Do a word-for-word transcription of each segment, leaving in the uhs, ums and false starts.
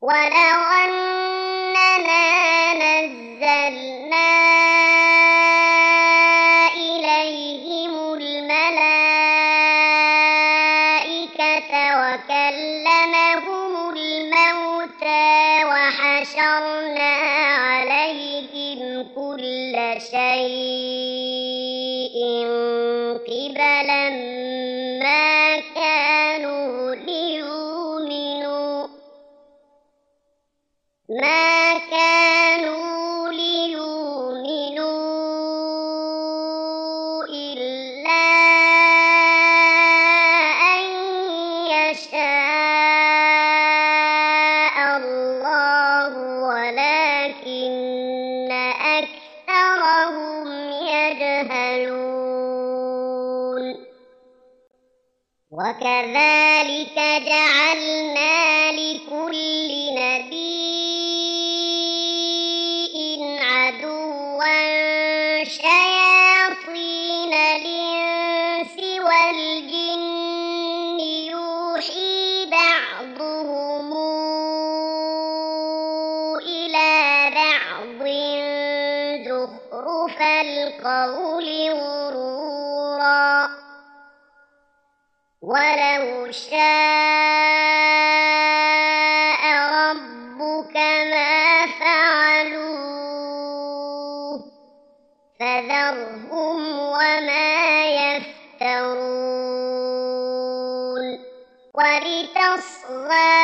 ولو أننا نزلنا إليهم الملائكة وكلمهم الموتى وحشرنا عليهم كل شيء قبلا ما كانوا ليؤمنوا ما كانوا ليؤمنوا إلا أن يشاء الله ولكن أكثرهم يجهلون وكذلك جعلنا لكل نبي عدوا شياطين الإنس والجن يوحي بعضهم إلى بعض زخرف القول غرورا ولو شاء ربك ما فعلوه فذرهم وما يفترون ولتصغى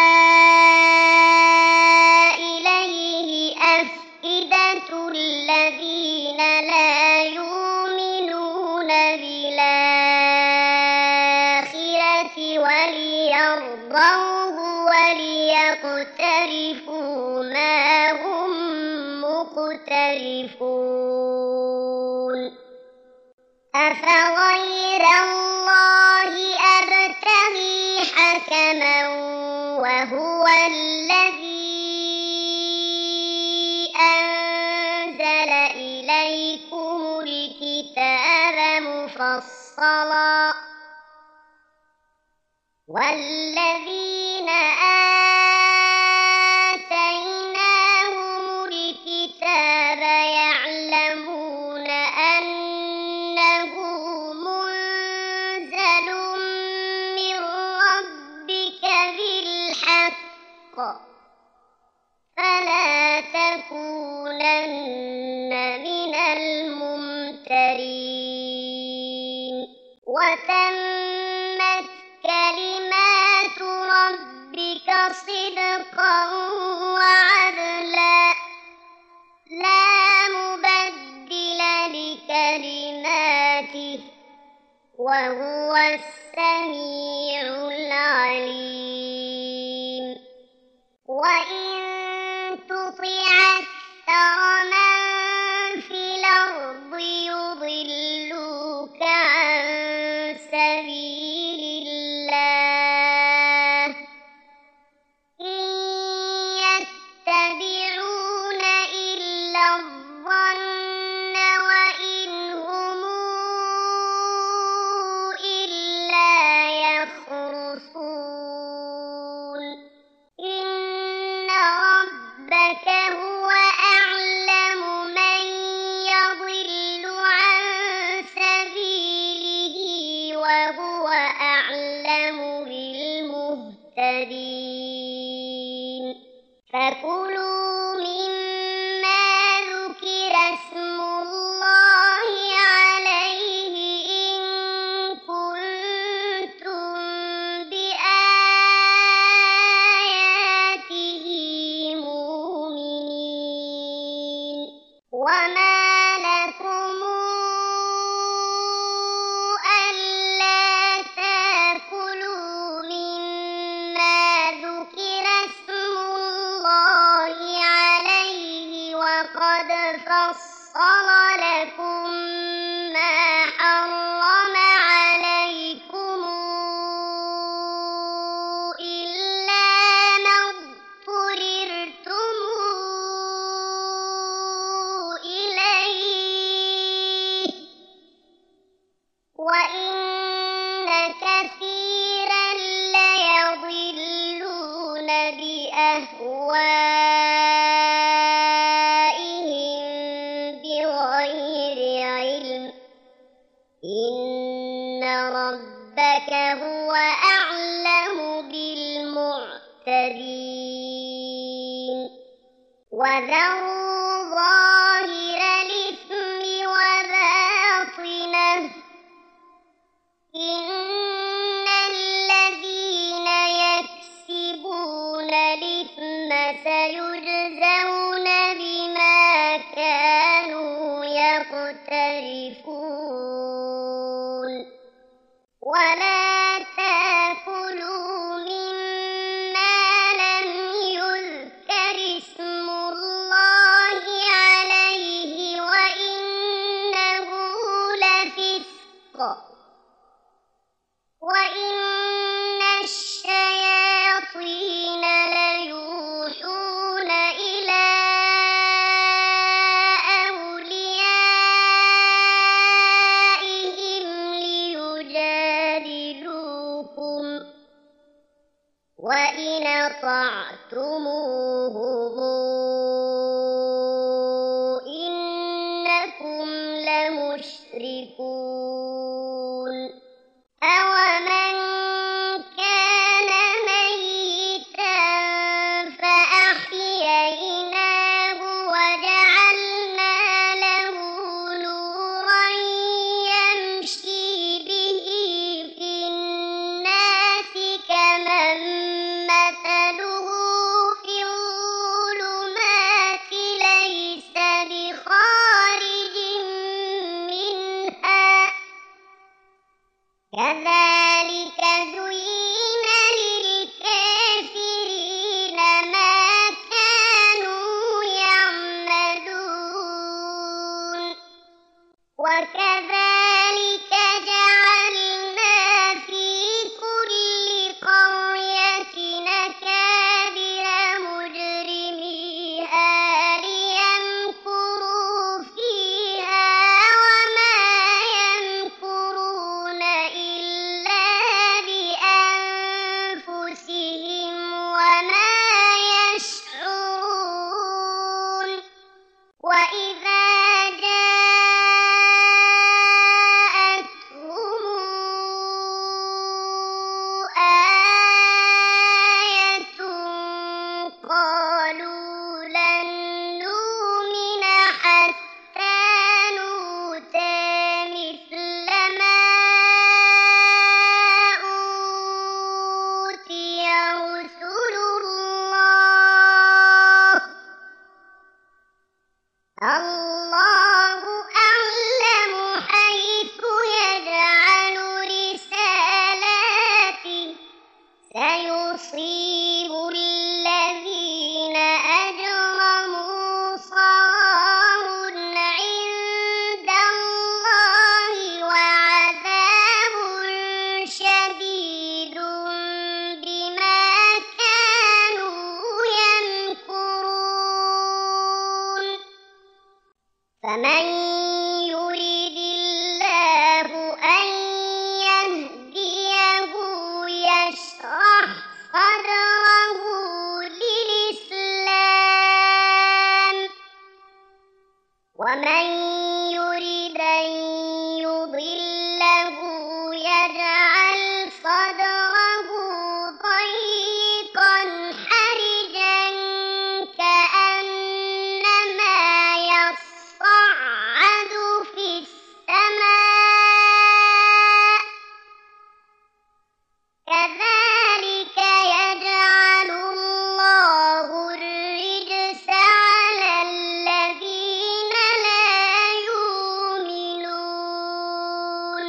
إليه أفئدة الذين لا يؤمنون بالآخرة وليرضوه وليقترفوا ما هم مقترفون أفغير الله أبتغي حكما وهو الذي أنزل إليكم الكتاب مفصلا والذين آتيناهم الكتاب يعلمون أنه منزل من ربك بالحق فلا تكونن من الممترين وتمت كلمات ربك صدقا وعدلا لا مبدل لكلماته وهو السميع العليم وإن تطع أكثر من في الأرض يضلوك عن سبيل الله إن يتبعون إلا الظن وإن هم إلا يخرصون إن ربك هو أعلم من يضل عن سبيله وهو أعلم بالمهتدين فكلوا مما ذكر اسم الله عليه إن كنتم بآياته مؤمنين وما لكم ألا تأكلوا مما ذكر اسم الله عليه وقد فصل لكم ما حرم عليكم إلا ما اضطررتم إليه وإن كثيرا ليضلون بآياتنا أهوائهم بغير علم إن ربك هو أعلم بالمعتدين وذروا ظاهر الإثم وباطنه إن الذين يكسبون الإثم سيجزون بما كانوا يقترفون ولا تأكلوا مما لم يذكر اسم الله عليه وإنه لفسق وإن الشياطين ليوحون إلى أوليائهم ليجادلوكم وإن أطعتموهم إنكم لمشركون أومن كان ميتا فأحييناه وجعلنا له نورا يمشي به في الناس كمن مثله في الظلمات ليس بخارج منها كذلك زين للكافرين ما كانوا يعملون وكذلك جعلنا في كل قرية أكابر مجرميها ليمكروا فيها وما يمكرون إلا بأنفسهم وما يشعرون وإذا جاءتهم آية قالوا لن نؤمن حتى نؤتى مثل ما أوتي رسل الله الله أعلم حيث يجعل رسالاته سيصيب الذين أجرموا صغار عند الله وعذاب شديد بما كانوا يمكرون فمن يريد الله أن يهديه يشرح صدره للإسلام ومن يريد أن يضله يجعل صدره ضيقا حرجا كأنما يصعد في السماء كذلك يجعل الله الرجس على الذين لا يؤمنون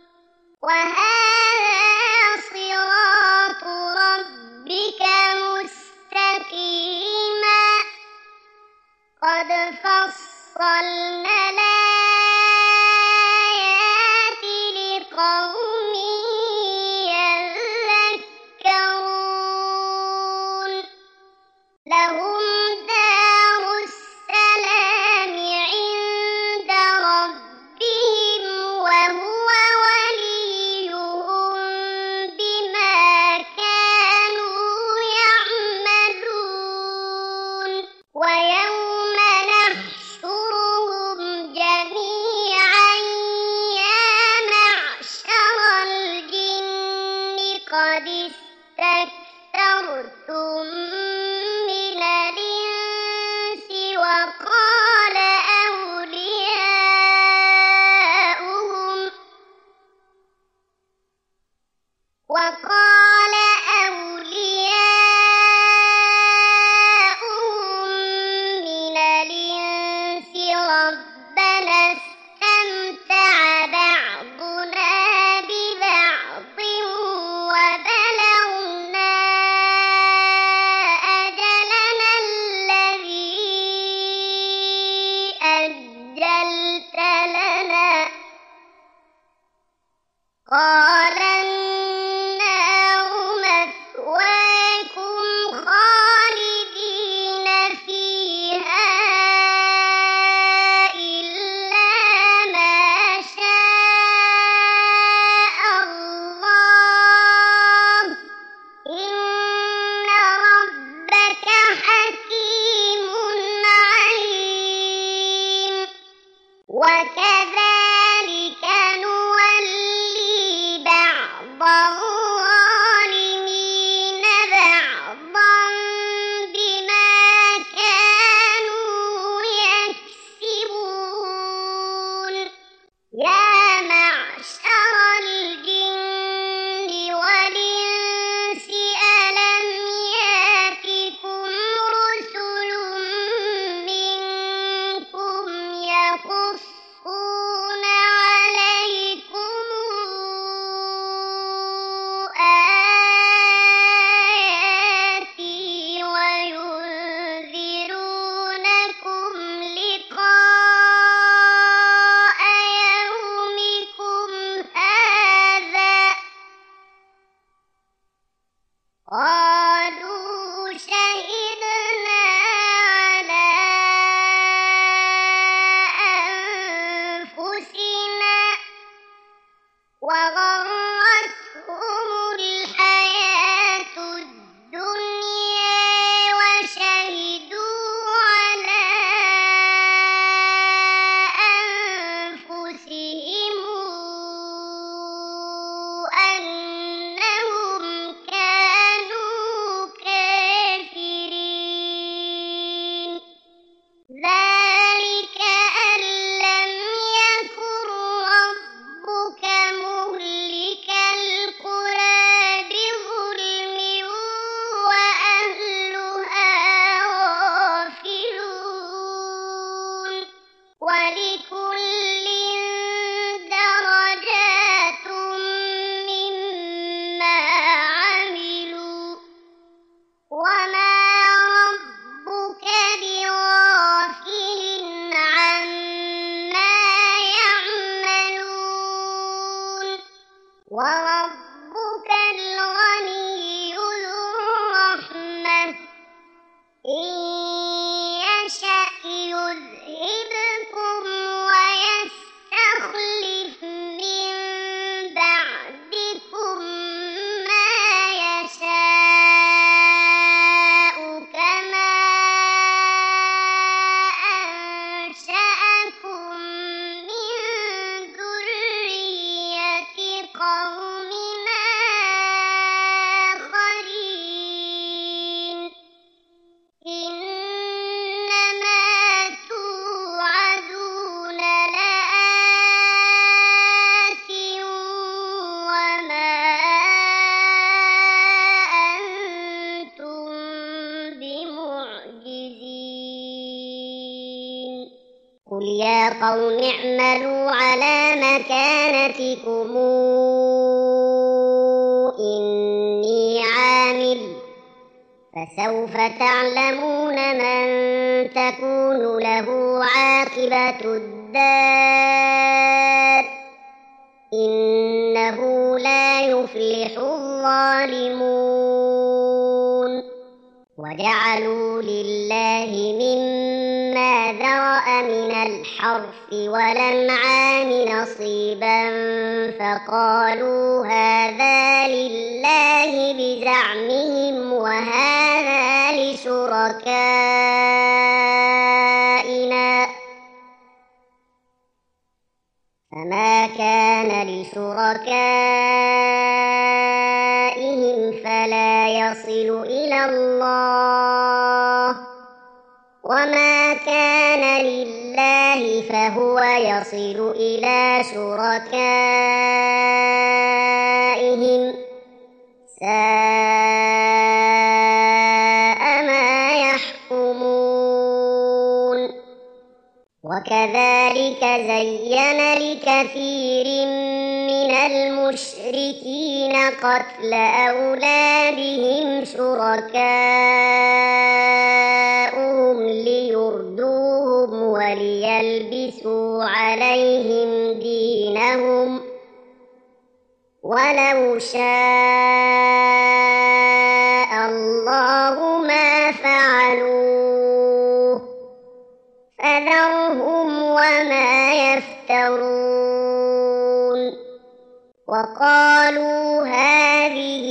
وهذا صراط ربك مستقيما قد فصلنا الآيات لقوم يذكرون لهم دار السلام عند ربهم وهو وليهم بما كانوا يعملون إن يشأ يذهبكم ويستخلف من بعدكم ما يشاء كما أنشأكم من ذرية قوم آخرين إنما توعدون لآت وما أنتم بمعجزين قل يا قوم اعملوا على مكانتكم إني عامل فسوف تعلمون من تكون له عاقبة الدار إنه لا يفلح الظالمون وجعلوا لله مما ذرأ من الحرث والأنعام نصيبا فقالوا هذا لله بزعمهم وهذا لشركائنا فما كان لشركائهم فلا يصل إلى الله وما كان لله فهو يصل إلى شركائهم ساء ما يحكمون وكذلك زين لكثير من المشركين قتل أولادهم شركاؤهم ليردوهم وليلبسوا عليهم دينهم ولو شاء الله ما فعلوه فذرهم وما يفترون وقالوا هذه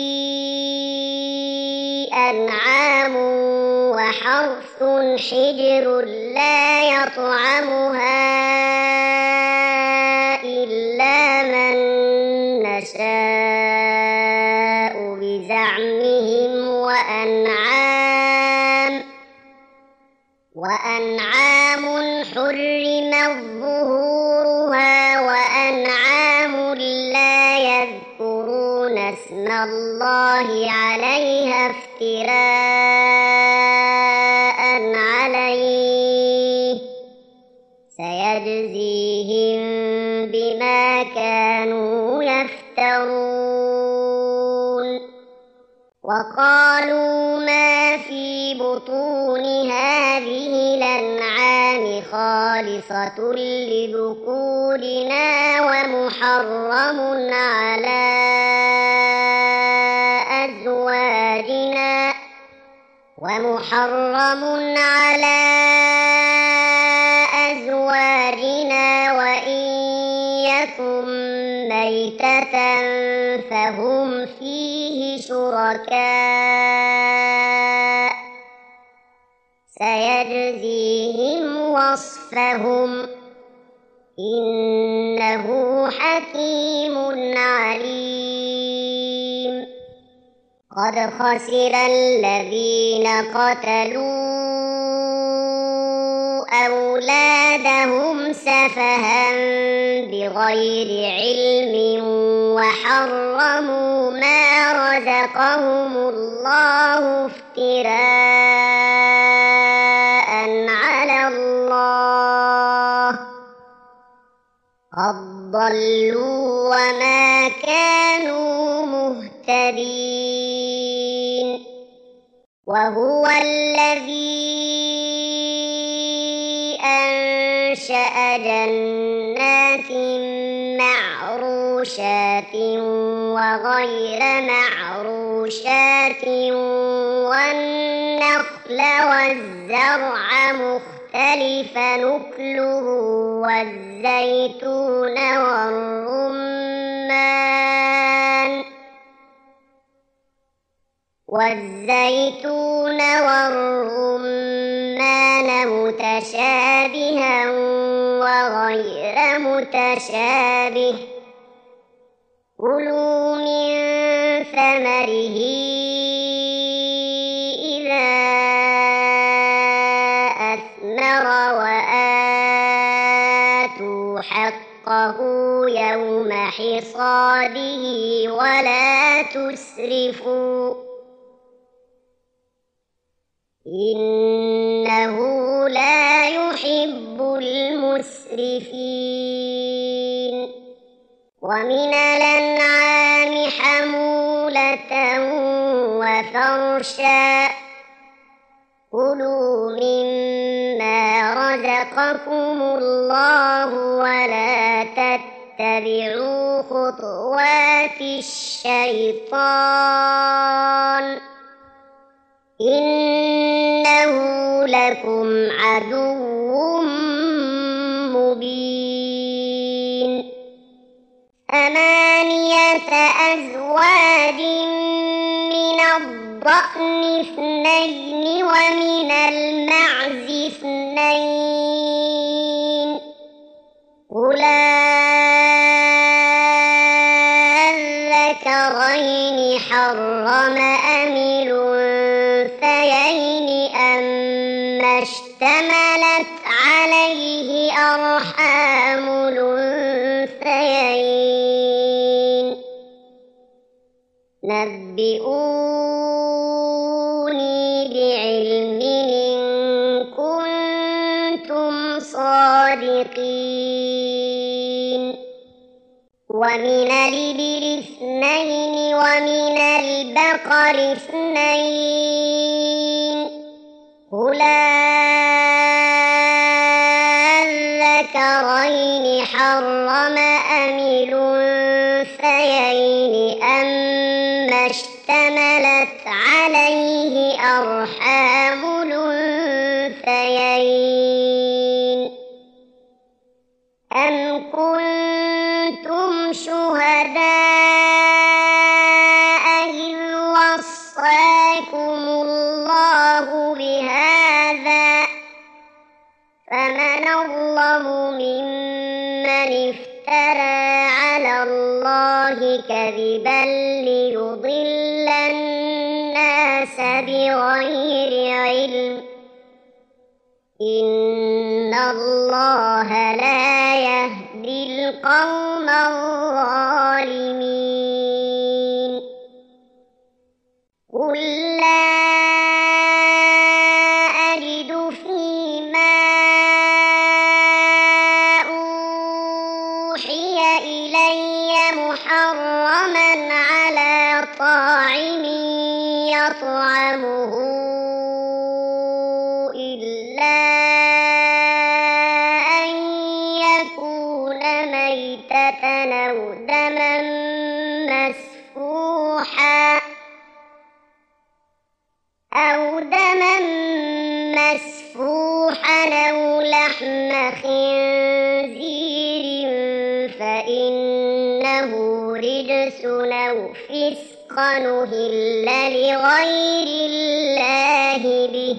أنعام وحرث حجر لا يطعمها إلا من نشاء بزعمهم وأنعام وأنعام حرمت ظهورها وأنعام لا يذكرون اسم الله عليها افتراء عليه سيجزيهم بما كانوا يفترون وقالوا ما في بطون هذه الأنعام خالصة لذكورنا ومحرم على أزواجنا ومحرم على أزواجنا وإن يكن ميتة فهم فيه شركاء سيجزيهم وصفهم إنه حكيم عليم قد خسر الذين قتلوا أولادهم سفها بغير علم وحرموا ما رزقهم الله افتراء على الله قد ضلوا وما كانوا مهتدين وهو الذي أنشأ جنات معروشات وغير معروشات والنخل النخل والزرع مختلفا نكله والزيتون والرمان والزيتون والرمان متشابها وغير متشابه كلوا من ثمره إذا أثمر وآتوا حقه يوم حصاده ولا تسرفوا إنه لا يحب المسرفين ومن الأنعام حمولة وفرشا كلوا مما رزقكم الله ولا تتبعوا خطوات الشيطان إنه لكم عدو مبين ثمانية أزواج من الضأن اثنين ومن المعز اثنين قل أذكرين حرم أم الأنثيين أما اشتملت عليه أرحام الأنثيين نبئوني بعلم إن كنتم صادقين ومن الإبل اثنين ومن البقر اثنين قل أذكرين حرم أم الأنثيين أما اشتملت عليه أرحام الأنثيين أم كنتم شهداء إذ وصاكم الله بهذا فمن أظلم ممن افترى على الله كذبا ليضل الناس بغير علم إن الله لا يهدي القوم الظالمين قل لا أجد فيما أوحي إلي محرما على طاعم يطعمه إلا أن يكون ميتة أو دما مسفوحا أو دما مسفوحا أو لحم خنزير فإنه رجس أو فسقا أهل لغير الله به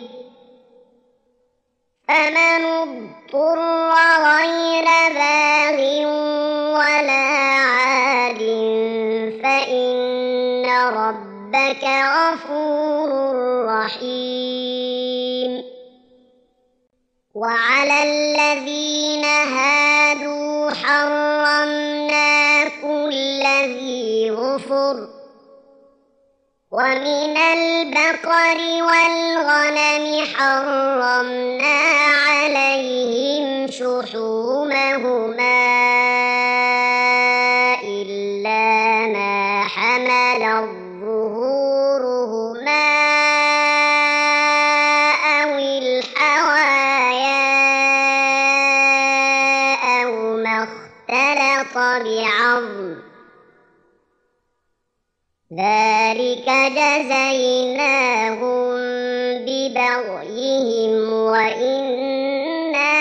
فمن اضطر غير باغ ولا عاد فإن ربك غفور رحيم وعلى الذين هادوا حرمنا كل ذي ظفر ومن البقر والغنم حرمنا عليهم شحومهما إلا ما حملت ظهورهما أو الحوايا أو ما اختلط بعظم ذلك جزيناهم بغيهم وإنا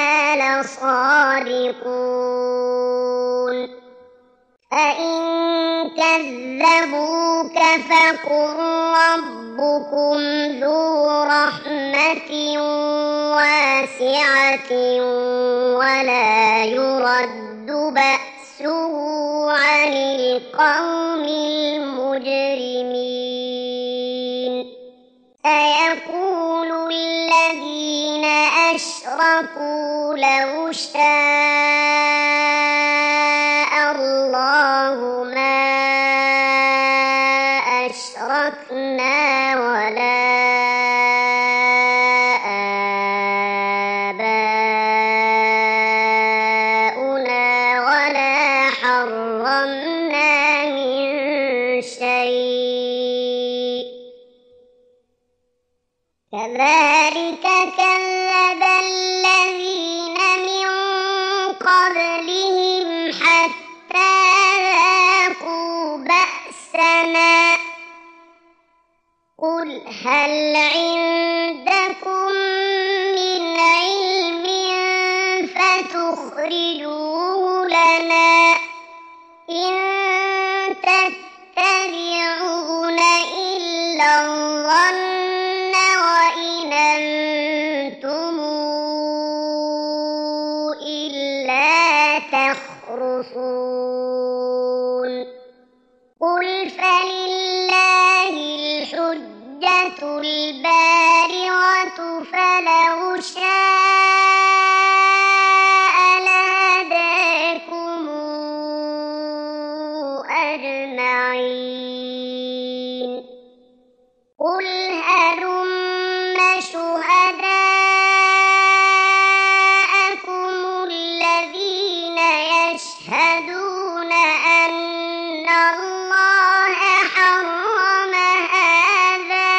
لصادقون فإن كذبوك فقل ربكم ذو رحمة واسعة ولا يرد بأسه عن القوم المجرمين سيقول الذين أشركوا لو شاء الله ما أشركنا ولا آباؤنا ولا حرمنا من شيء كذلك كذب الذين من قبلهم حتى ذاقوا بأسنا قل هل عندكم من علم فتخرجوه لنا إن تتبعون إلا الظن وإن أنتم إلا تخرصون قل فلله الحجة البالغة فلو شاء لهداكم أجمعين قل هلم شهداءكم الذين يشهدون أن الله حرم هذا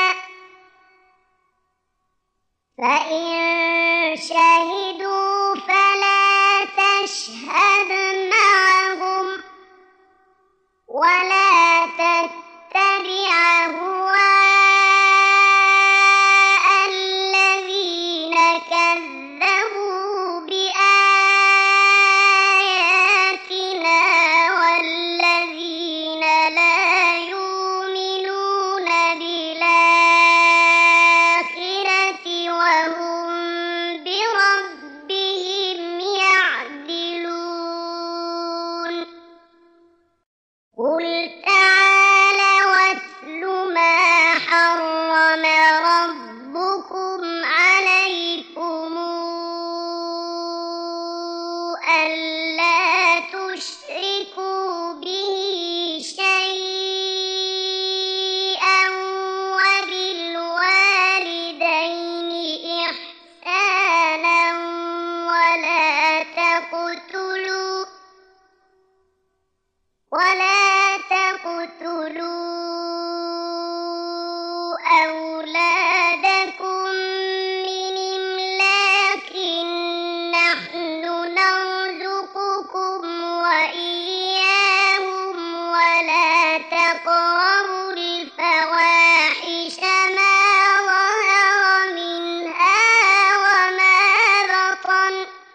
فإن شهدوا فلا تشهد معهم ولا تتبع أهواء الذين كذبوا بآياتنا والذين لا يؤمنون بالآخرة وهم بربهم يعدلون قل تعالوا واتل ما حرم ربكم عليكم ألا تشركوا به شيئا وبالوالدين إحسانا ولا تقتلوا ولا تقتلوا أولادكم من إملاق نحن نرزقكم وإياهم ولا تقربوا الفواحش ما ظهر منها وما بطن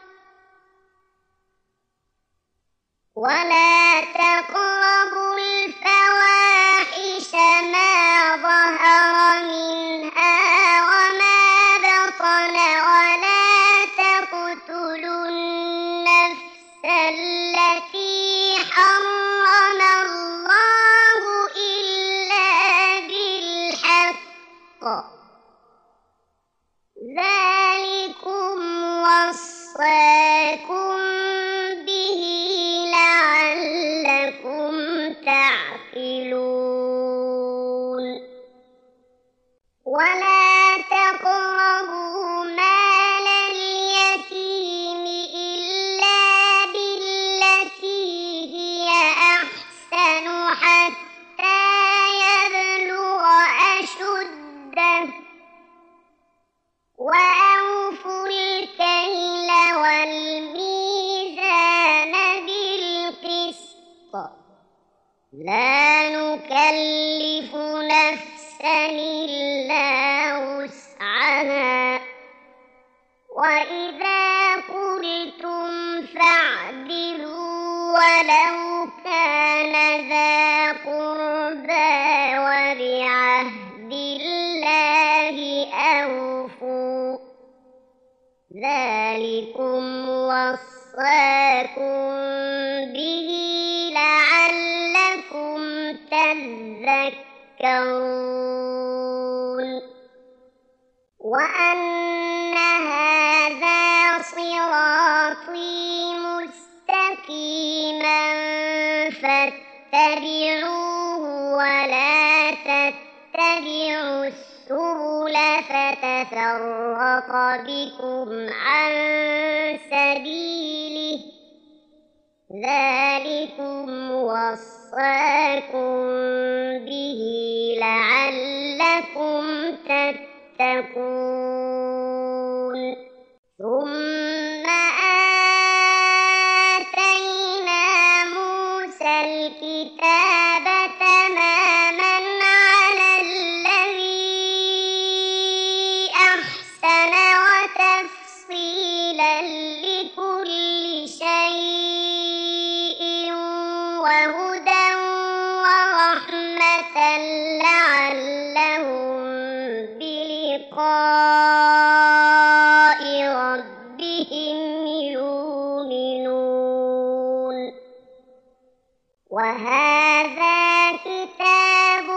ولا تقربوا الفواحش ما ظهر منها وما بطن ولا تقتلوا النفس التي حرم الله إلا بالحق ذلكم وصاكم به لعلكم تعقلون ولا تقربوا مال اليتيم إلا بالتي هي أحسن حتى يبلغ أشده وأ وإذا قلتم فاعدلوا ولو كان ذا قربى وبعهد الله أوفوا ذلكم وصاكم به لعلكم تذكرون وأن هذا صراطي مستقيما فاتبعوه ولا تتبعوا السبل فتفرق بكم عن سبيله ذلكم وصاكم به لعلكم تتقون ثم آتينا موسى الكتاب تماما على الذي أحسن وتفصيلا لكل شيء وهدى ورحمة لعلهم بلقاء ربهم يؤمنون وهذا كتاب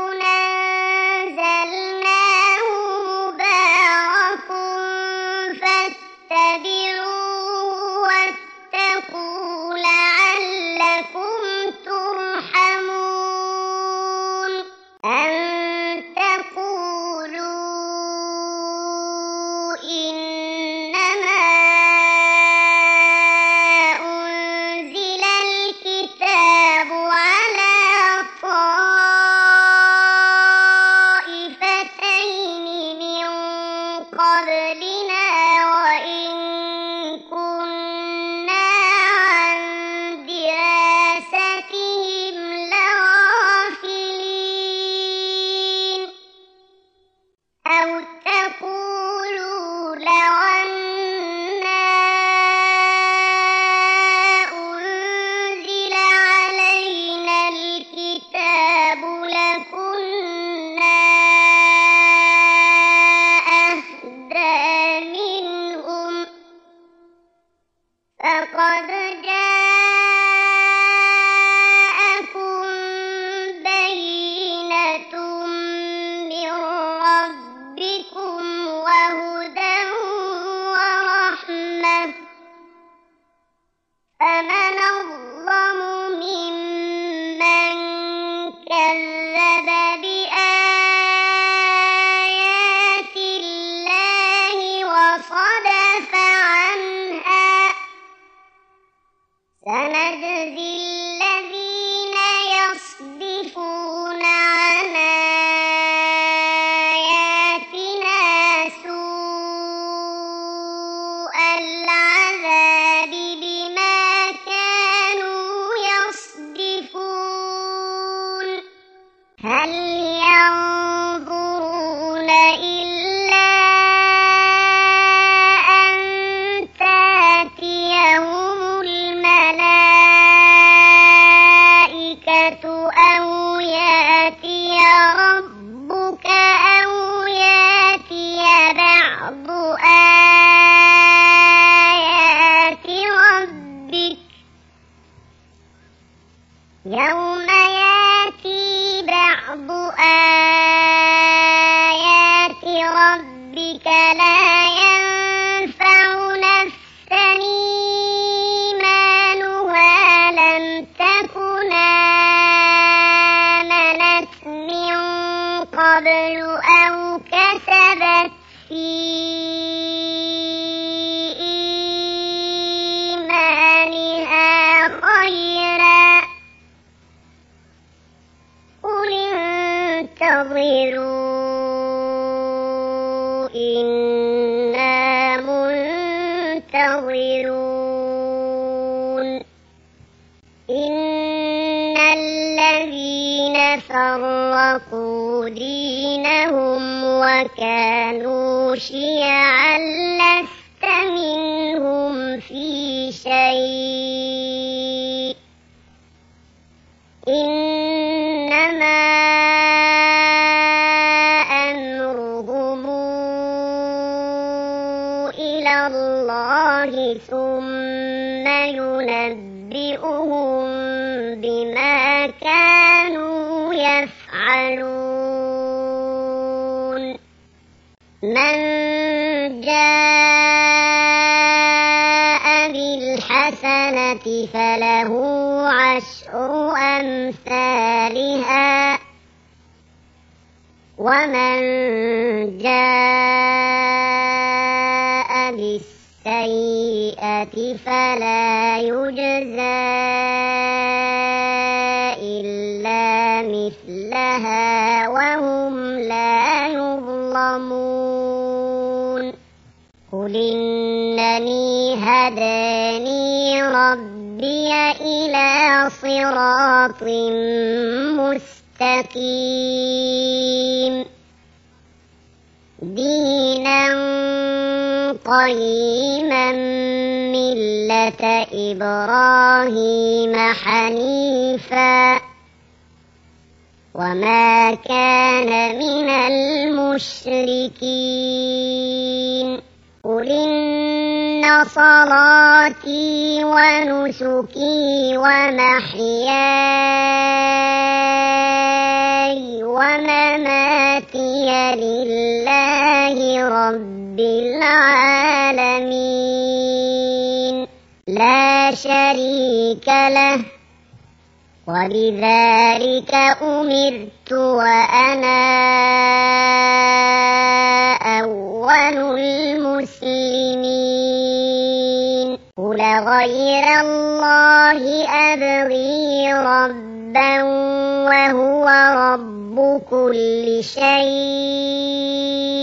أنزلناه مبارك فاتبعوه واتقوا لعلكم ترحمون أن تقولوا إنما أنزل الكتاب على طائفتين من قبلنا وإن كنا عن دراستهم لغافلين أو تقولوا لو أنا أنزل علينا الكتاب لكنا أهدى منهم فقد جاءكم بينة من ربكم وهدى ورحمة فمن أظلم ممن كذب بآيات الله وصدف عنها سنجزي الذين يصدفون عن آياتنا سوء العذاب بما كانوا يصدفون هل ينظرون إلا أن تأتيهم الملائكة أو يأتي ربك أو يأتي بعض آيات ربك يوم يأتي بعض آيات ربك لا ينفع نفسا إيمانها لم تكن آمنت من قبل أو كسبت في إيمانها خيرا قل انتظروا إنا منتظرون إن الذين فرقوا دينهم وكانوا شيعا لست منهم إلى الله ثم ينبئهم بما كانوا يفعلون من جاء بالحسنة فله عشر أمثالها ومن جاء بالسيئة فلا يجزى إلا مثلها وهم لا يظلمون قل إنني هداني ربي إلى صراط مستقيم دينا قيما ملة إبراهيم حنيفا وما كان من المشركين قل إن صلاتي ونسكي ومحياي ومماتي لله رب العالمين لا شريك له وبذلك أمرت وأنا أول المسلمين قل غير الله أبغي ربا وهو رب كل شيء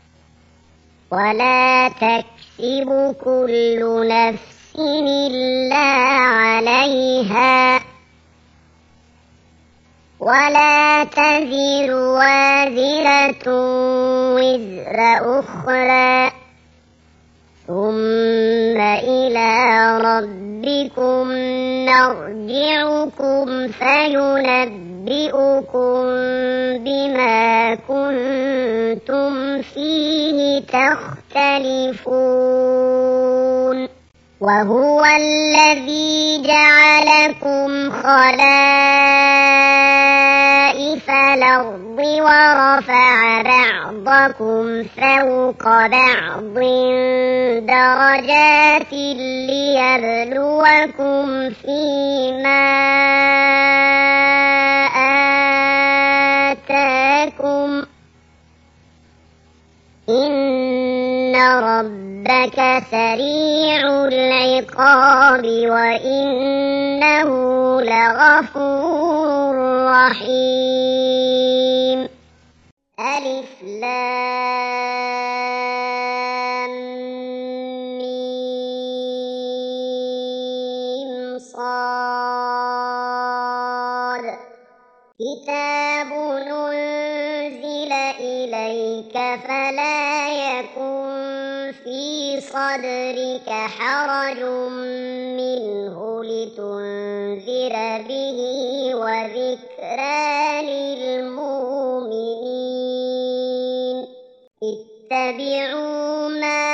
ولا تكسب كل نفس إلا عليها ولا تزر وازرة وزر أخرى ثم إلى ربكم مرجعكم فينبئكم بما كنتم فيه تختلفون وهو الذي جعلكم خلائف الأرض ورفع بعضكم فوق بعض درجات ليبلوكم فيما آتاكم إن ربك سريع العقاب وإنه لغفور رحيم ألف لام ميم صاد كتاب أنزل إليك فلا يكن في صدرك حرج منه لتنذر به وذكرى للمؤمنين اتبعوا ما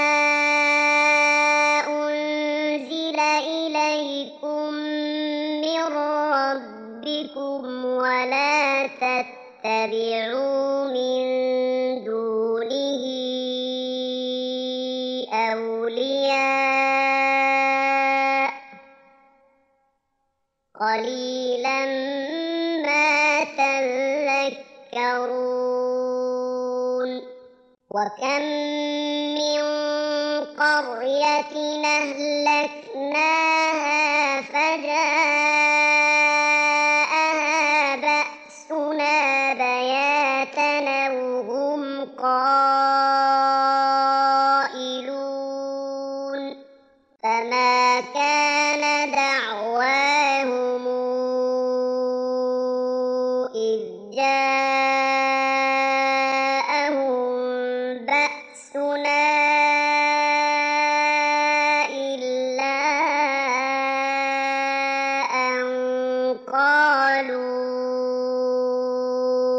أنزل إليكم من ربكم ولا تتبعوا من دونه أولياء قليلا ما تذكرون وكم من قرية أهلكناها فجاءها بأسنا بياتا وهم قائلون فما كان دعواهم إذ جاءهم بأسنا إلا أن قالوا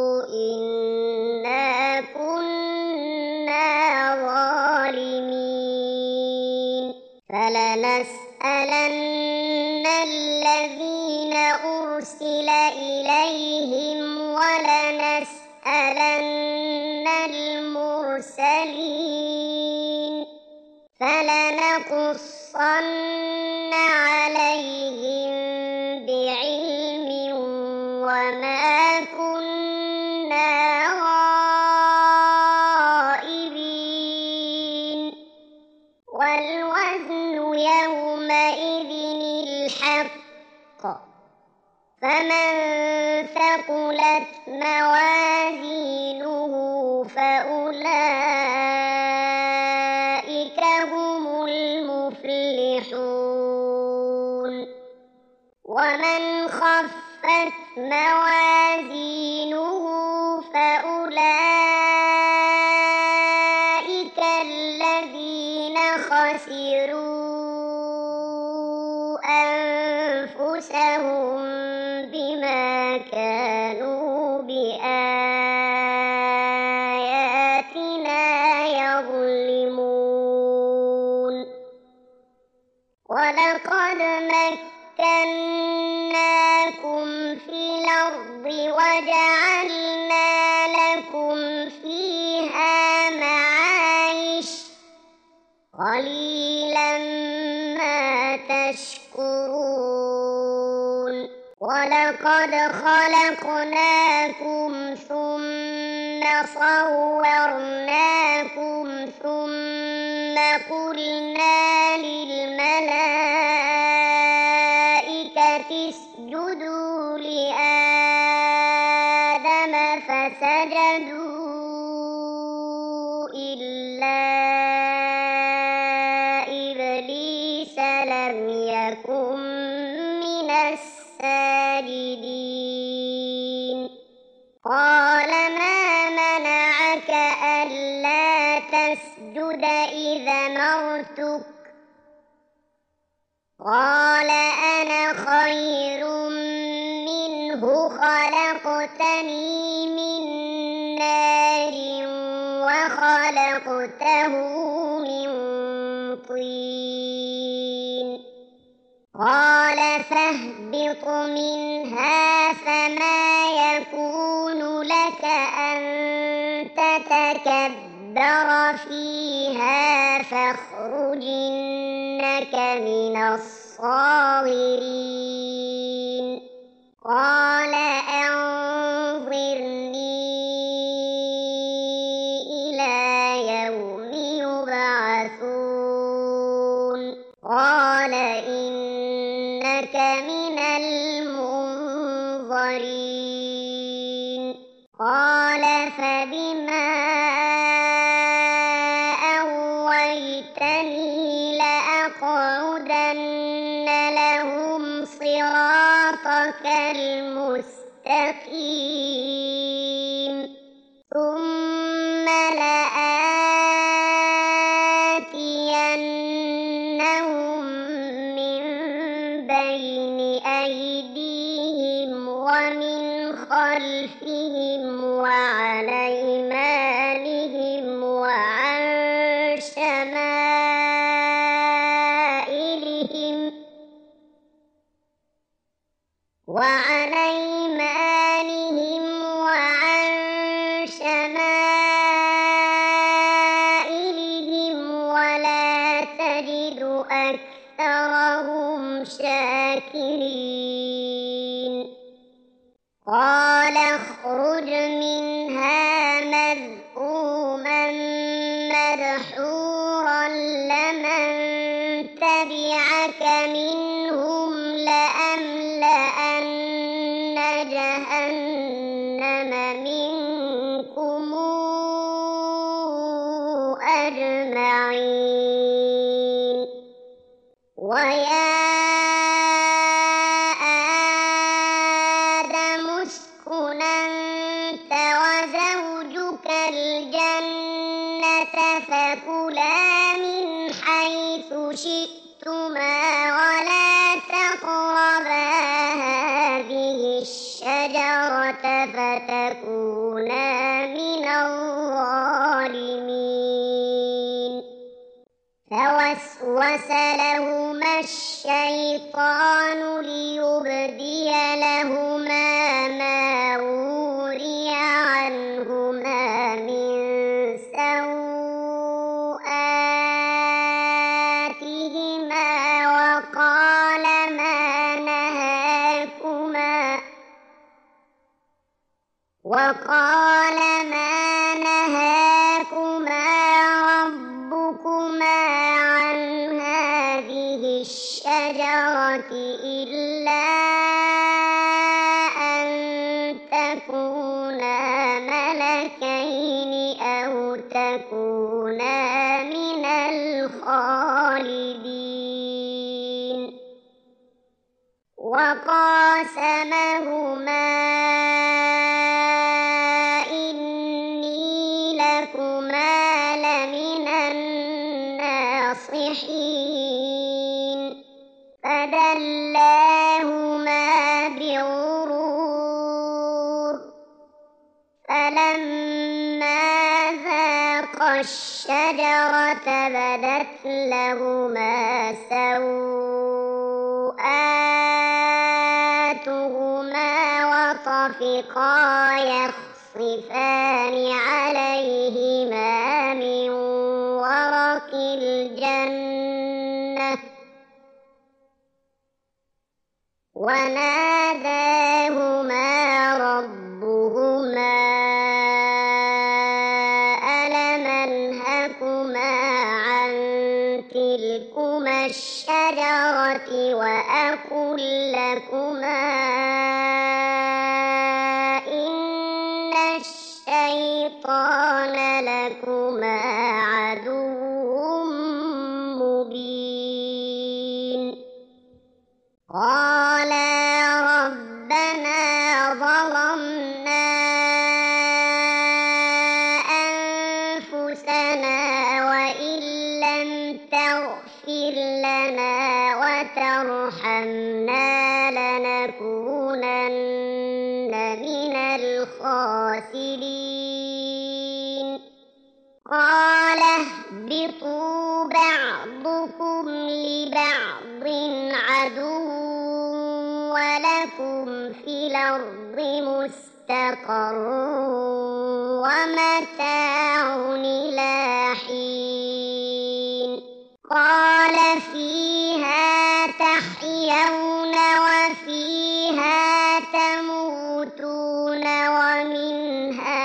إنا كنا ظالمين فلنسألن الذين أرسل إليهم ولنسألن المرسلين فلنقصن عليهم بعلم وما كنا غائبين والوزن يومئذ الحق فمن ثقلت موازينه فأولئك هم المفلحون ومن خفت موازينه فأولئك الذين خسروا أنفسهم بما كانوا بآياتنا يظلمون ولقد مكناكم في الأرض وجعلنا لكم فيها معايش قليلا ما تشكرون ولقد خلقناكم ثم صورناكم ثم قلنا للملائكة اسجدوا لآدم فسجدوا إلا إبليس لم يكن من الساجدين قال ما منعك ألا تسجد إذ أمرتك قال أنا خير منه خلقتني من نار وخلقته من طين قال فاهبط منها فما يكون لك أن تتكبر فيها فاخرج إنك من الصاغرين قال أنظرني إلى يوم يبعثون قال إنك من المنظرين قال فبما أغويتني لأقعدن لهم صراطك المستقيم ثم لآتينهم من بين أيديهم ومن خلفهم وعن أيمانهم وعن شمائلهم وعن أيمانهم وعن شمائلهم ولا تجد أكثرهم شاكرين قال اخرج منها مذءوما مدحورا لمن تبعك منهم لأملأن جهنم منكم أجمعين ويا آدم اسكن أنت وزوجك الجنة فكلا من حيث شئتما ولا تقربا هذه الشجرة فتكونا من الظالمين فوسوس لهما الشيطان ليبدي لهما ما وري عنهما من سوآتهما وقال ما نهاكما وقال ما نهاكما ربكما عن هذه الشجرة إلا أن تكونا ملكين أو تكونا من الخالدين وقاسمهما إني لكما لمن الناصحين فدلاهما بغرور فلما ذاقا الشجرة بدت لهما سوآتهما وطفقا يخصفان عليهما من ورق الجنة وناداهما ربهما ألم أنهكما عن تلكما الشجرة وأقل لكما إن الشيطان لكما عدو مبين قالا ربنا ظلمنا أنفسنا وإن لم تغفر لنا وترحمنا لنكونن من الخاسرين قال اهبطوا بعضكم لبعض عدو ولكم في الأرض مستقر ومتاع إلى حين قال فيها تحيون وفيها تموتون ومنها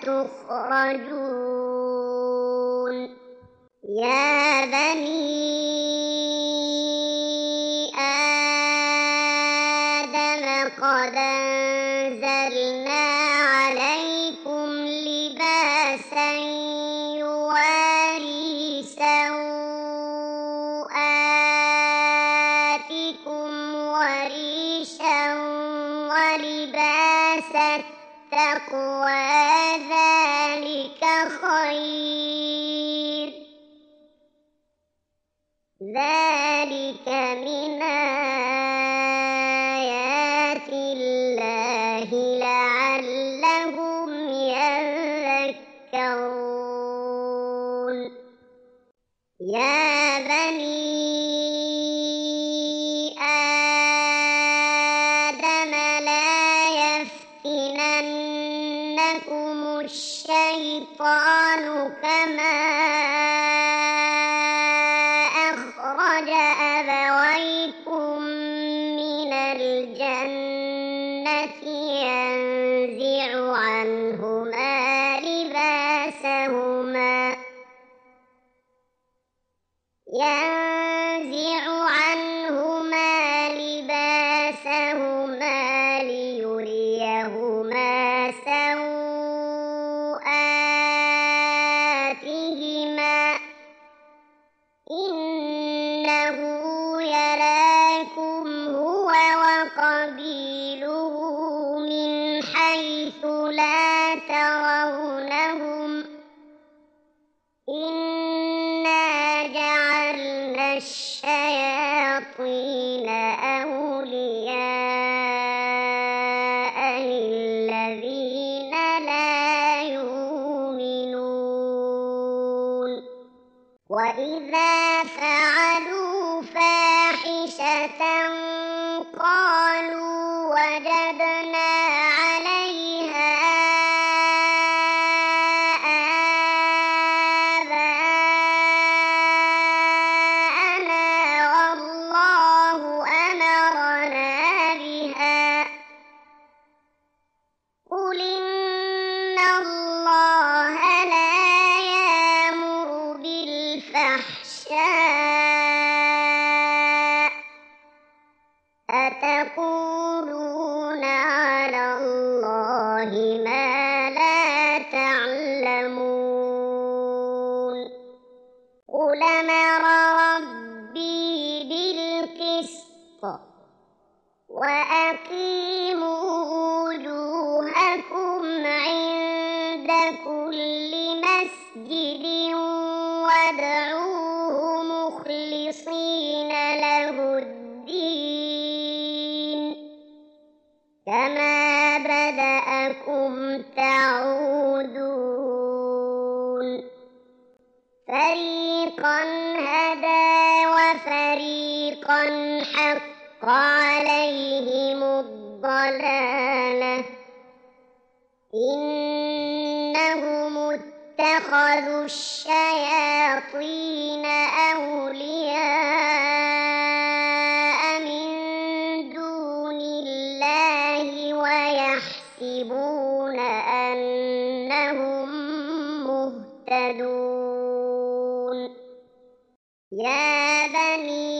تخرجون يا بني آدم قد أنزلنا عليكم لباسا يواري سوآتكم وريشا ولباس التقوى ذلك خير ذلك من آيات الله لعلهم يذكرون يا بني آدم لا يفتننكم الشيطان كما أخرج أبويكم من الجنة ينزع عنهما لباسهما ينزع عنهما لباسهما ليريهما سوآتهما إنه يراكم هو وقبيله من حيث لا ترونهم إنا جعلنا الشياطين أولياء للذين لا يؤمنون وإذا فعلوا فاحشة قالوا وجدنا عليها آباءنا والله أمرنا بها قل إن الله لا يأمر بالفحشاء أتقولون على الله ما لا تعلمون قل أمر ربي بالقسط وأقيموا وجوهكم عند كل مسجد وادعوه مخلصين له الدين كما بدأكم تعودون فريقا هدى وفريقا حق عليهم الضلالة إنهم اتخذوا الشياطين أولياء من دون الله ويحسبون أنهم مهتدون يا بني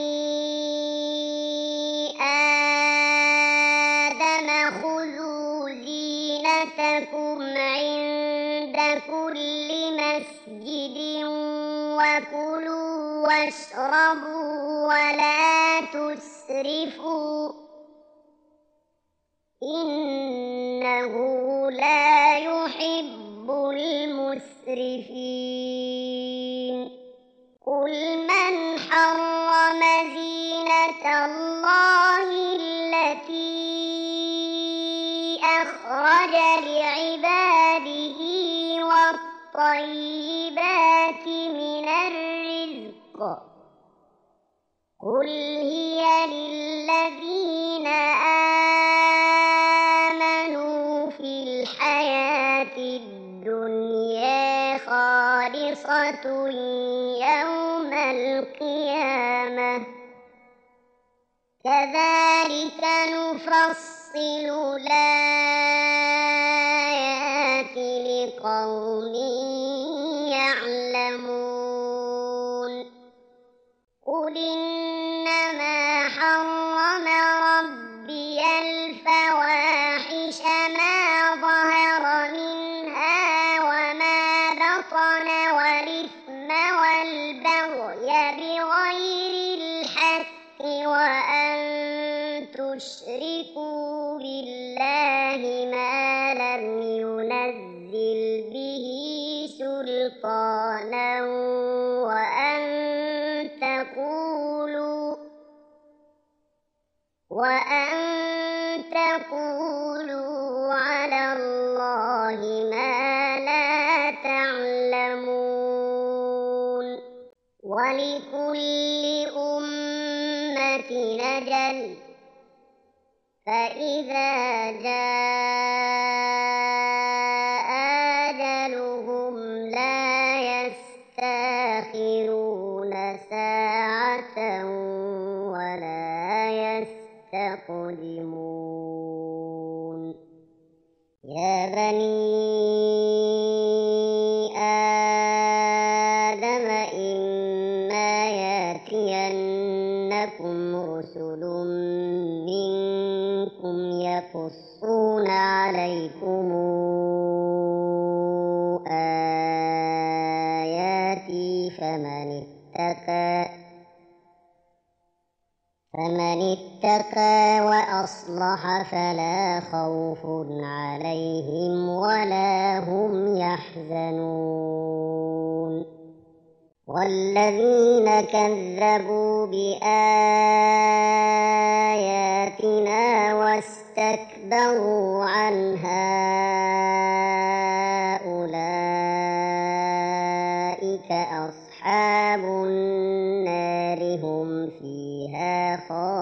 آدم خذوا زينتكم عند كل مسجد وكلوا واشربوا ولا تسرفوا إنه لا يحب المسرفين قل من حرم زينة الله التي أخرج لعباده والطيبات من الرزق قل هي للذين آمنوا في الحياة الدنيا خالصة يوم القيامة كذلك نفصل الآيات لقوم يعلمون قل إنما حرم ربي الفواحش ما ظهر منها وما بطن والإثم والبغي بغير الحق وأن تشركوا بالله ما لم ينزل به سلطانا وأن تقولوا وأن تقولوا على الله ما لا تعلمون ولكل أمة أجل فإذا جاء أجلهم لا يستأخرون ساعة ولا يستقدمون يا بني آدم إما يأتينكم رسل منكم يقصون عليكم آياتي فمن اتقى فمن اتقى وأصلح فلا خوف عليهم ولا هم يحزنون والذين كذبوا بآياتنا واستكبروا عنها أولئك أصحاب النار هم فيها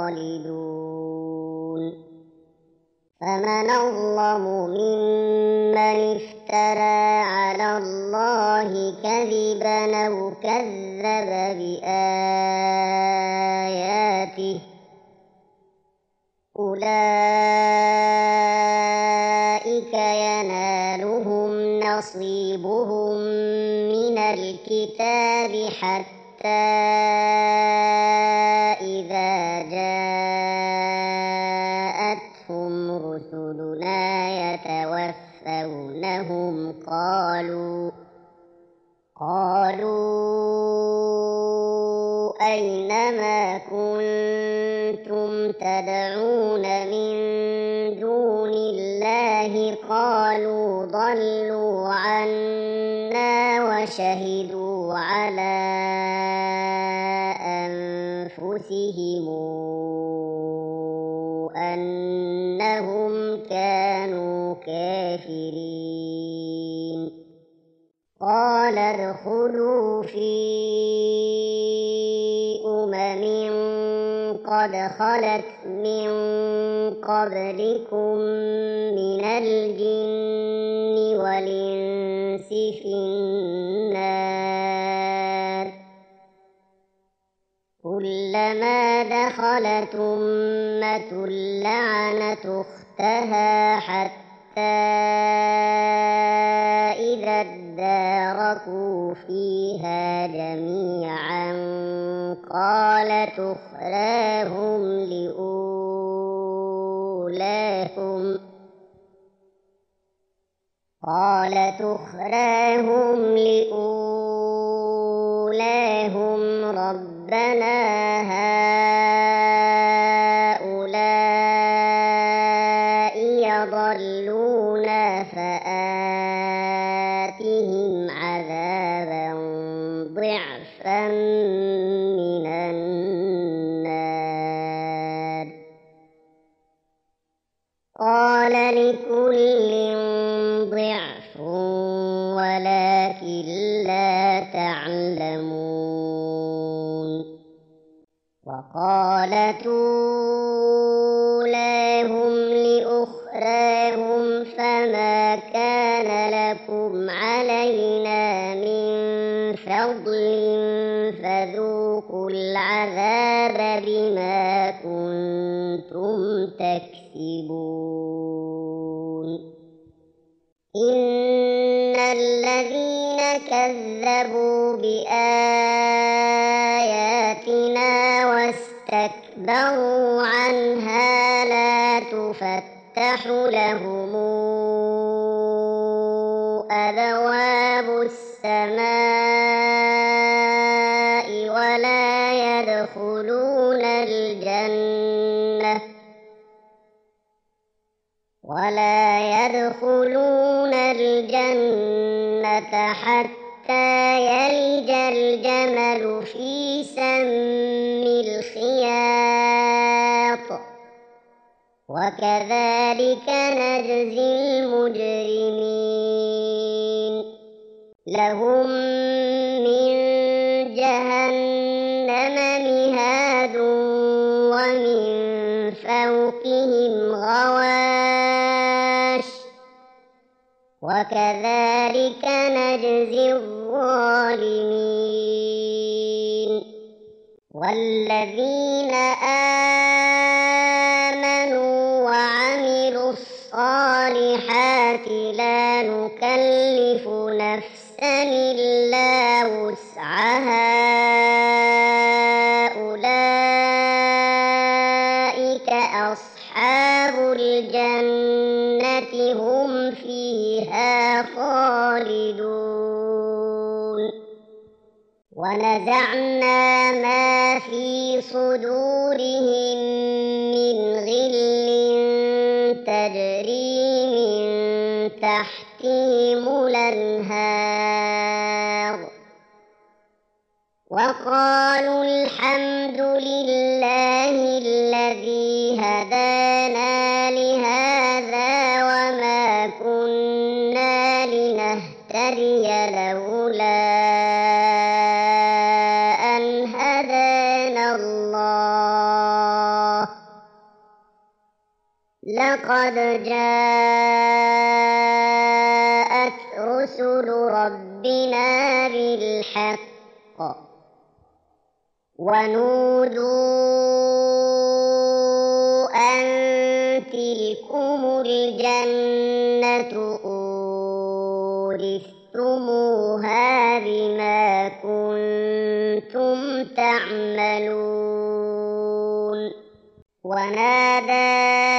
خالدون فمن أظلم ممن افترى على الله كذبا أو كذب بآياته أولئك ينالهم نصيبهم من الكتاب حتى إذا جاءتهم رسلنا يتوفونهم قالوا قالوا أين ما كنتم تدعون من دون الله قالوا ضلوا عنا وشهدوا على أنفسهم أنهم كانوا كافرين قال ادخلوا في أمم قد خلت من قبلكم من الجن والإنس في النار كلما دخلت أمة لعنت أختها حتى إذا اداركوا فيها جميعا قالت أخراهم لأولاهم قالت أخراهم لأولاهم ربنا هؤلاء يضلونا فآتهم عذابا ضعفا من النار قال لكل ضعف ولكن لا تعلمون وقالت أولاهم لأخراهم فما كان لكم علينا من فضل فذوقوا العذاب بما كنتم تكسبون إن الذين كذبوا بآياتنا واستكبروا عنها لا تفتح لهم أبواب السماء ولا يدخلون الجنة ولا يدخلون الجنة حتى يلج الجمل في سم الخياط وكذلك نجزي المجرمين لهم من جهنم مهاد ومن فوقهم غواش وكذلك نجزي الظالمين والذين آمنوا وعملوا الصالحات لا نكلف نفسا إلا وسعها أولئك أصحاب الجنة هم فيها خالدون ونزعنا ما في صدورهم من غل تجري من تحتهم الأنهار وقالوا الحمد لله الذي هدانا لهذا وما كنا لنهتدي لولا أن لقد جاءت رسل ربنا بالحق ونودوا أن تلكم الجنة أورثتموها بما كنتم تعملون ونادى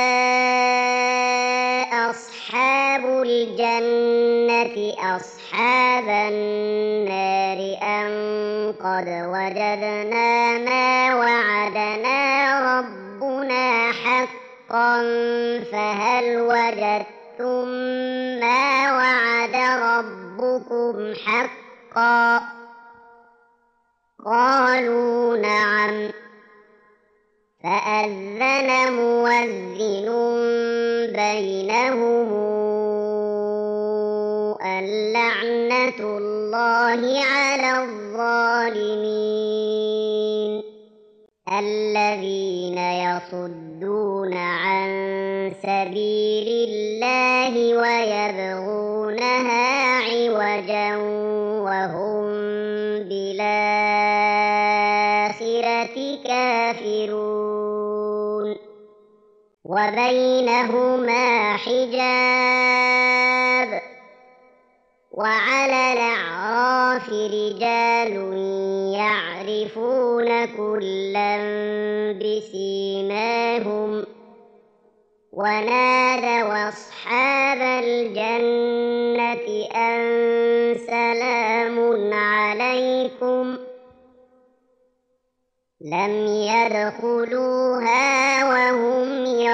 أصحاب الجنة أصحاب النار أن قد وجدنا ما وعدنا ربنا حقا فهل وجدتم ما وعد ربكم حقا قالوا نعم فأذن مؤذن بينهم اللعنة الله على الظالمين الذين يصدون عن سبيل الله ويبغونها عوجا وهم بالآخرة كافرون وبينهما حجاب وعلى الأعراف رجال يعرفون كلا بسيماهم ونادوا أصحاب الجنة أن سلام عليكم لم يدخلوها وهم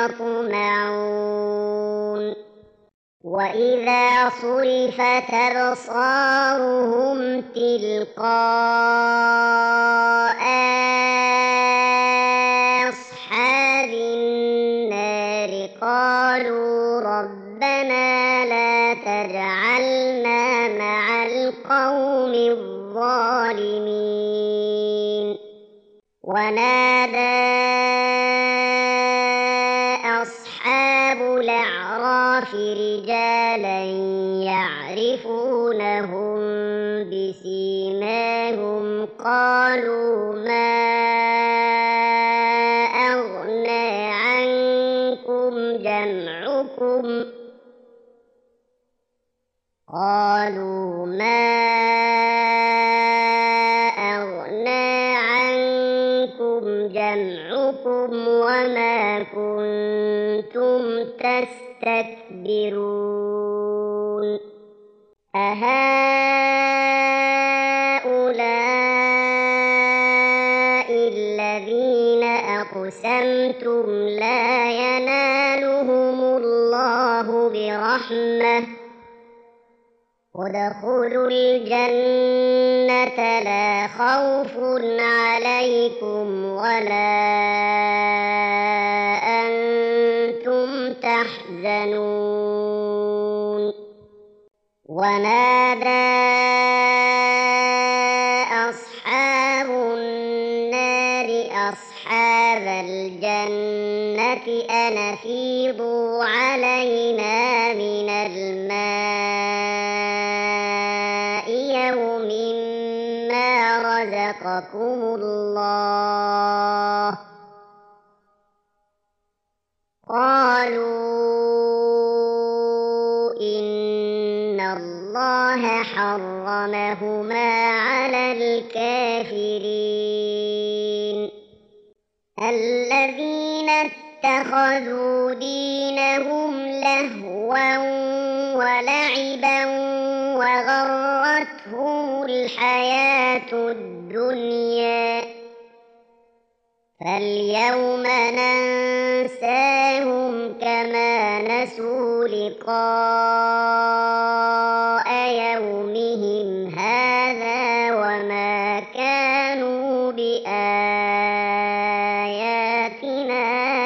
يطمعون وإذا صرفت أبصارهم تلقاء أصحاب النار قالوا ربنا لا تجعلنا مع القوم الظالمين ونادى أصحاب الأعراف رجالا يعرفونهم بسيماهم قالوا ما أغنى عنكم جمعكم قالوا ما أغنى عنكم جمعكم وما كنتم تستكبرون أهؤلاء الذين أقسمتم لا ينالهم الله برحمة ادخلوا الجنة لا خوف عليكم ولا أنتم تحزنون ونادى أصحاب النار أصحاب الجنة أن أفيضوا علينا من الماء يوم ما رزقكم الله قالوا إن الله حرمهما على الكافرين الذين اتخذوا دينهم لهوا ولعبا وغرتهم الحياة الدنيا فاليوم ننساهم كما نسوا لقاء يومهم هذا وما كانوا بآياتنا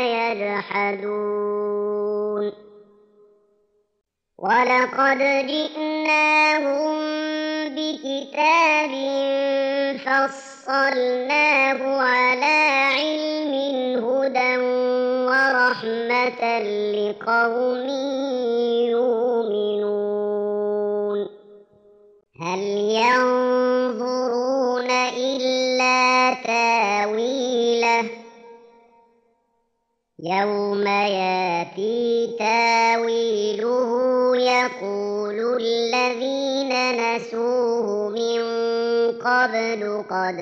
يجحدون ولقد جئناهم بكتاب فصلناه على علم هدى ورحمة رحمة لقوم يؤمنون هل ينظرون إلا تاويله يوم ياتي تاويله يقول الذين نسوه من قبل قد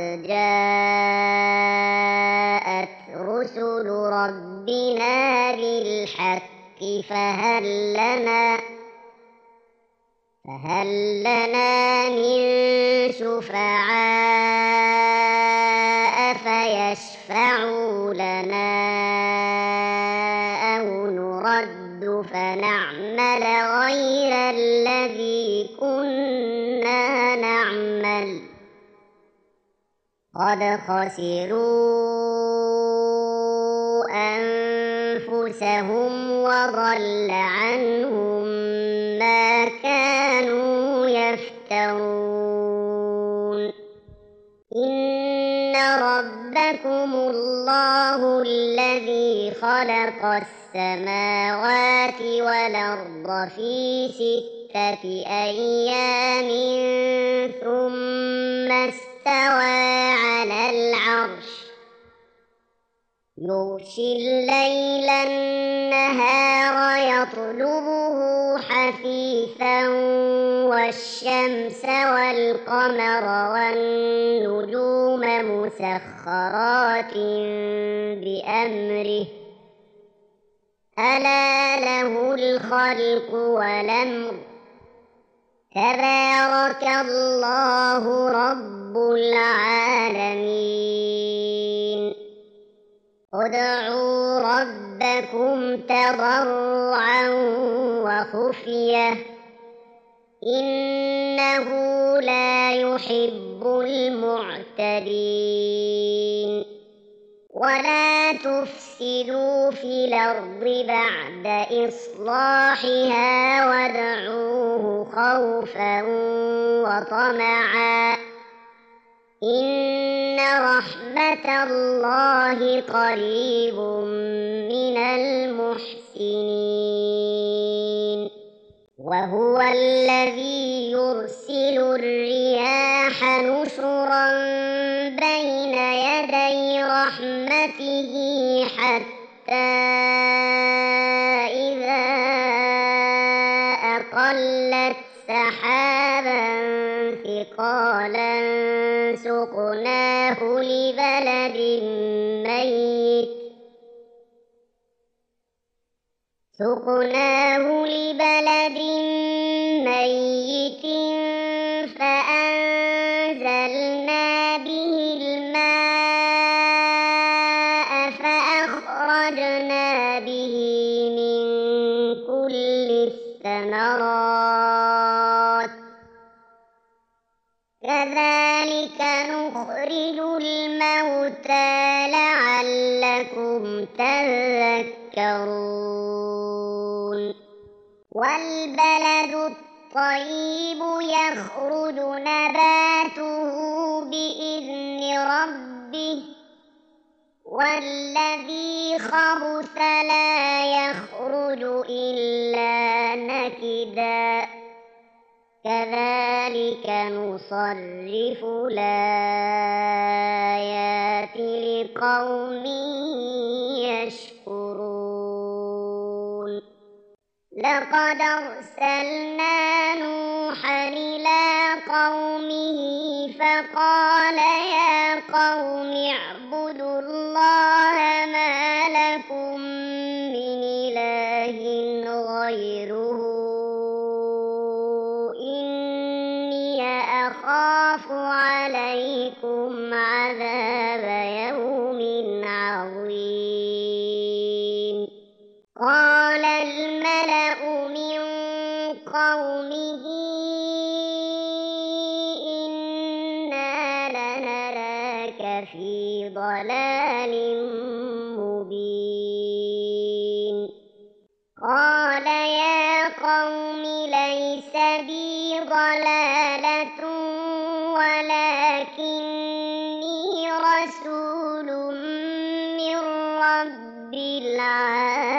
جاءت رسل ربنا بالحق فهل لنا فهل لنا من شفعاء فيشفعوا لنا أو نرد فنعمل غير الذي كنا نعمل قد خسروا أنفسهم وضل عنهم ما كانوا يفترون إن ربكم الله الذي خلق السماوات والأرض في ستة أيام ثم استوى على العرش يغشي الليل النهار يطلبه حثيثا والشمس والقمر والنجوم مسخرات بأمره ألا له الخلق والأمر تبارك الله رب العالمين ادعوا ربكم تضرعا وخفية إنه لا يحب المعتدين ولا تفسدوا في الأرض بعد إصلاحها وادعوه خوفا وطمعا إن رحمة الله قريب من المحسنين وهو الذي يرسل الرياح نشرا بين يدي رحمته حتى إذا أقلت سحابا ثقالا سقناه لبلد ميت سقناه لبلد ميت فأنزلنا به الماء فأخرجنا به من كل الثمرات كذلك نخرج الموتى لعلكم تذكرون والبلد الطيب يخرج نباته بإذن ربه والذي خبث لا يخرج إلا نكدا كذلك نصرف الآيات لقوم يشكرون لقد أرسلنا نوحا إلى قومه فقال يا قوم اعبدوا الله ما لكم من إله غيره أخاف عليكم عذاب يوم عظيم قال الملأ من قومه إنا لنراك في ضلال مبين قال يا قوم ليس بي ضلالة ولكني رسول من رب العالمين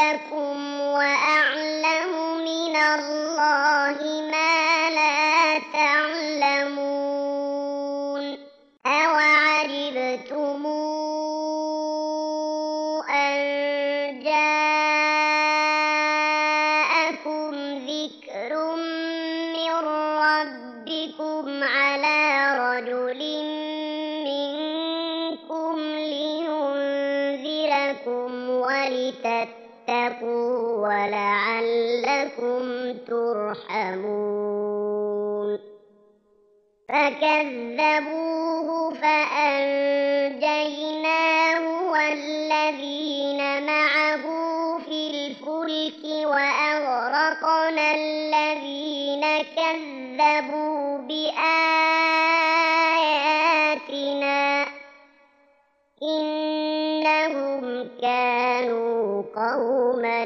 لكم وأعلم من الله ما لا تعلمون أوعجبتم أن جاءكم ذكر من ربكم على رجل منكم لينذركم ولتتقوا ولعلكم ترحمون فكذبوه فأنجيناه والذين معه في الفلك وأغرقنا الذين كذبوا بآياتنا إنهم كانوا قوما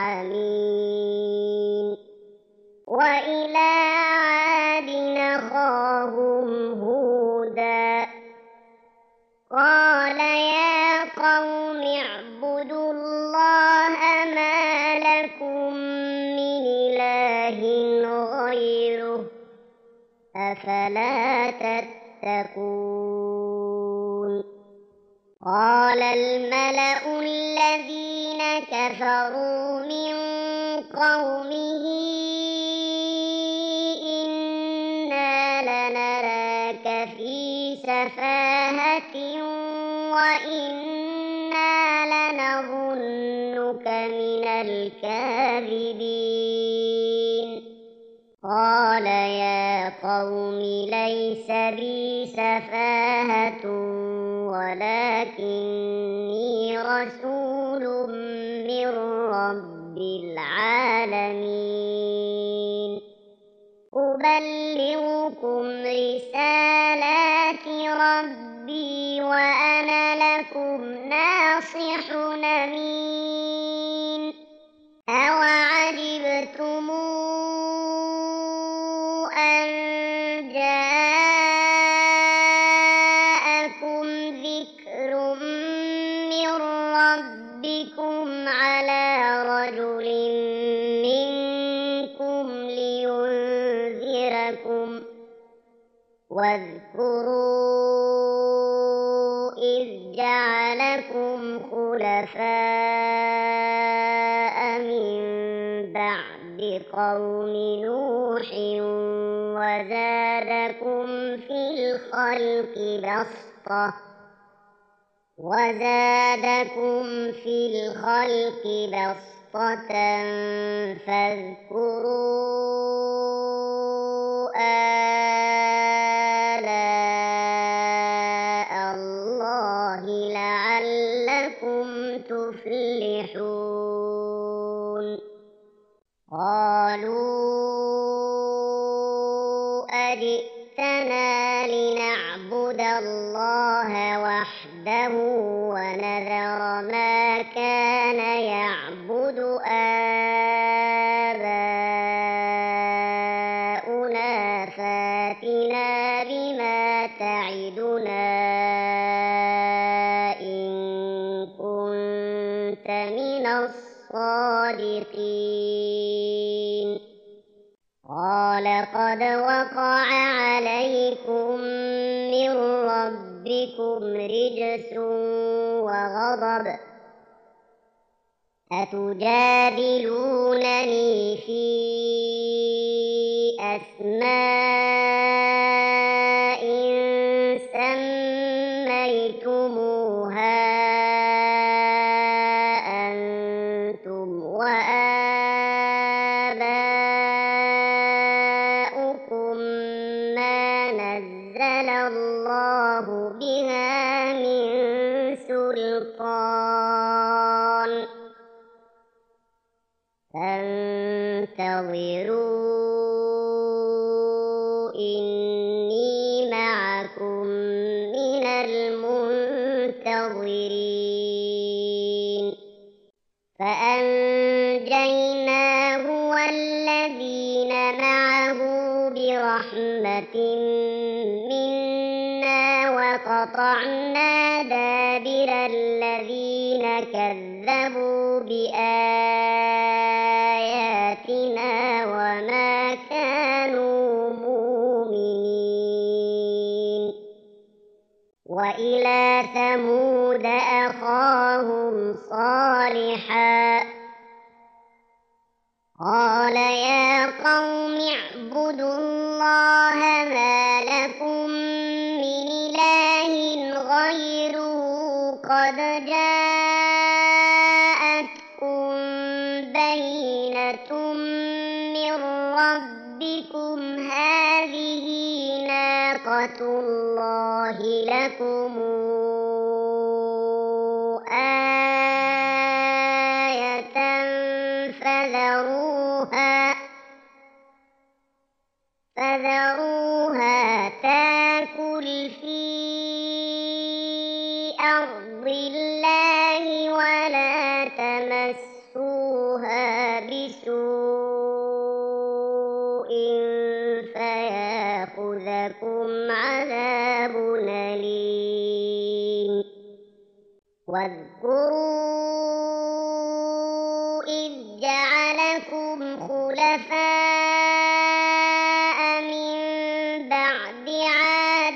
عمين وإلى عاد أخاهم هودا قال يا قوم اعبدوا الله ما لكم من إله غيره أفلا تتقون قال الملأ الذين كفروا من قومه إنا لنراك في سفاهة وإنا لنظنك من الكاذبين قال يا قوم ليس بي سفاهة ولكني رسول من رب العالمين أبلغكم رسالات ربي وأنا لكم ناصح أمين أوعجبتم أن جاءكم ذكر من ربكم على رجل منكم لينذركم واذكروا إذ جعلكم خلفاء من بعد قوم نوح وزادكم في الخلق بسطة وزادكم في الخلق بسطة فاذكروا آلاء الله لعلكم تفلحون قالوا أجئتنا لنعبد الله وحده ونذر ما كان يعبد آباؤنا فاتنا بما تعدنا إن كنت من الصادقين قال قد وقع عليكم من ربكم رجس وغضب أتجادلونني في أسماء سميتموها أنتم وآباؤكم ما نزل الله بها من سلطان فانتظروا إني معكم من المنتظرين فأنجيناه والذين معه برحمة منا وقطعنا دابر الذين كذبوا بآياتنا ثمود أخاهم صالحا قال يا قوم اعبدوا الله ما لكم من إله غيره قد جاءتكم بينة من ربكم هذه ناقة الله لكم آية فذروها فذروها تاكل في أرض الله ولا تمسوها بسوء فيأخذكم عذاب أليم واذكروا إذ جعلكم خلفاء من بعد عاد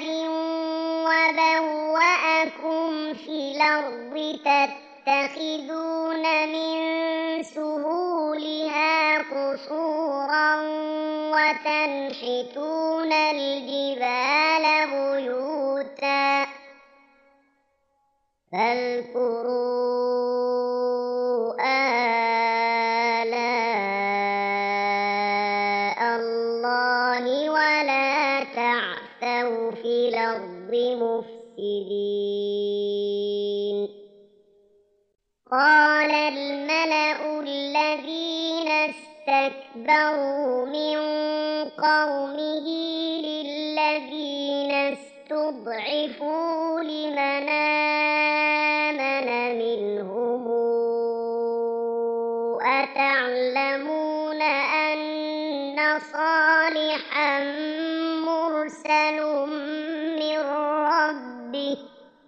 وبوأكم في الأرض تتخذون من سهولها قصورا وتنحتون الجبال بيوتا فاذكروا آلاء الله ولا تعثوا في الأرض مفسدين قال الملأ الذين استكبروا من قومه للذين استضعفوا لمن آمن منهم أتعلمون أن صالحا مرسل من ربه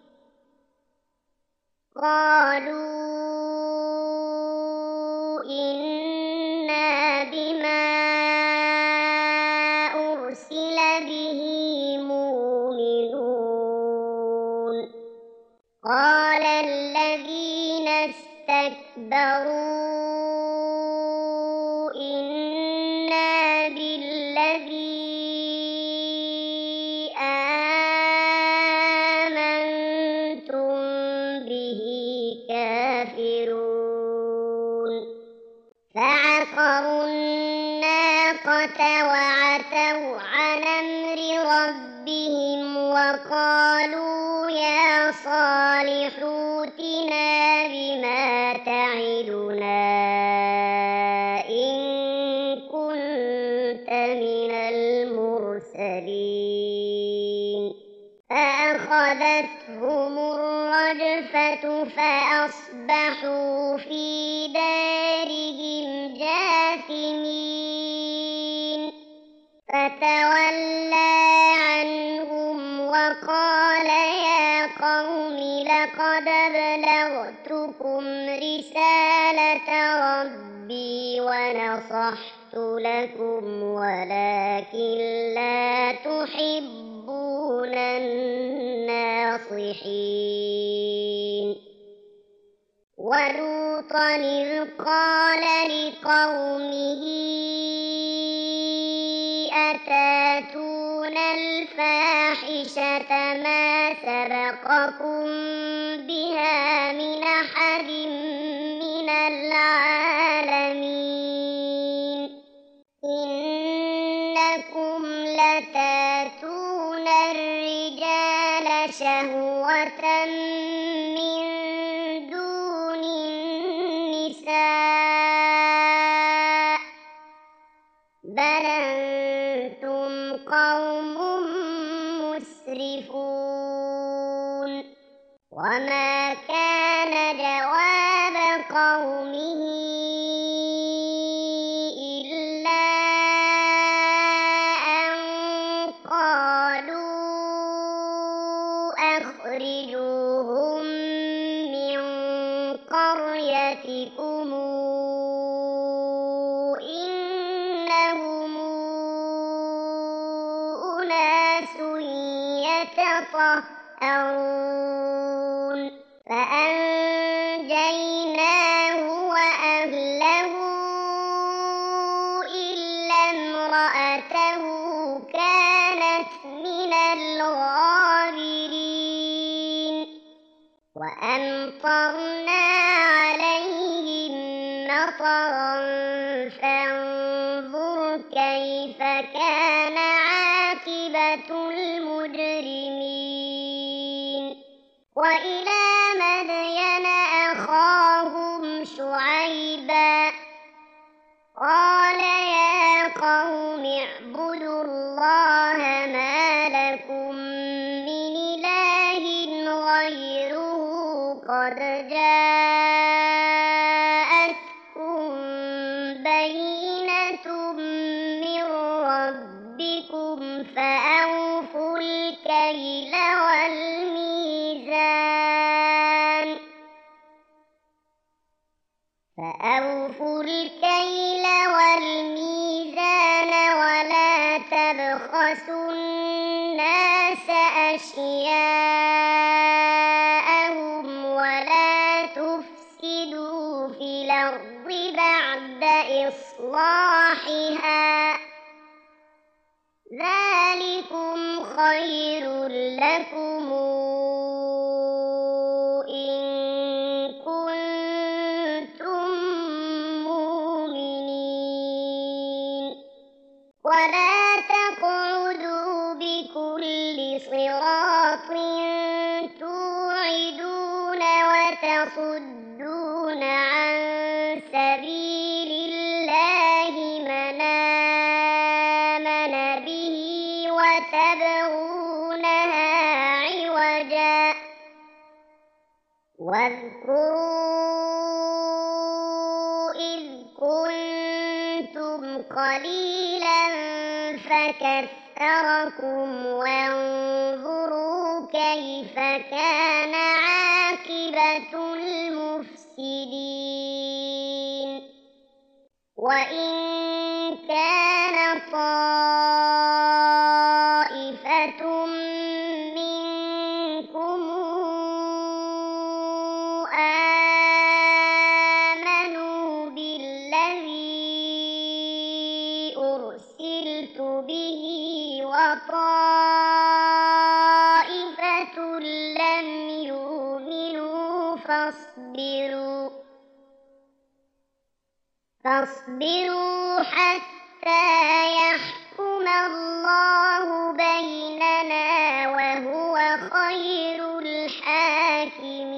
قالوا إنا بما أرسل به مؤمنون قال الذين استكبروا إنا بالذي آمنتم به كافرون فعقروا الناقة وعتوا عن أمر ربهم وقالوا يا صالح ائتنا بما تعدنا إن كنت من المرسلين فأخذتهم الرجفة فأصبحوا في دارهم جاثمين فتولى عنهم وقال يا قوم لقد أبلغتكم رسالة ربي ونصحت لكم ولكن لا تحبون الناصحين ولوطا إذ قال لقومه أتاتون الفاحشة ما سبقكم بها من أحد من العالمين إنكم لتاتون الرجال شهوة من دون النساء بل أنتم قوم مسرفون وما كان جواب قومه إلا أن قالوا أخرجوهم من قريتكم إنهم أناس يتطهرون امرأته كانت من الغابرين وأمطرنا عليهم مطرا فانظر كيف كان عاقبة المجرمين وإلى مدين أخاهم شعيبا قال يا قوم اعبدوا الله ما لكم من إله غيره قد جاءتكم بينة من ربكم فأوفوا الكيل والميزان فأوفوا الكيل والميزان ولا تبخسوا الناس أشياءهم ولا تفسدوا في الأرض بعد إصلاحها ذلكم خير لكم إن كنتم مؤمنين ولا تقعدوا بكل صراط توعدون وتصدون عن سبيل الله من آمن به وتبغونها عوجا واذكروا إذ كنتم قليلا فكثركم وانظروا كيف كان عاقبة المفسدين وإن كان طائفة منكم آمنوا بالذي أرسلت به وطائفة لم يؤمنوا فاصبروا فاصبروا حتى يحكم الله بيننا وهو خير الحاكمين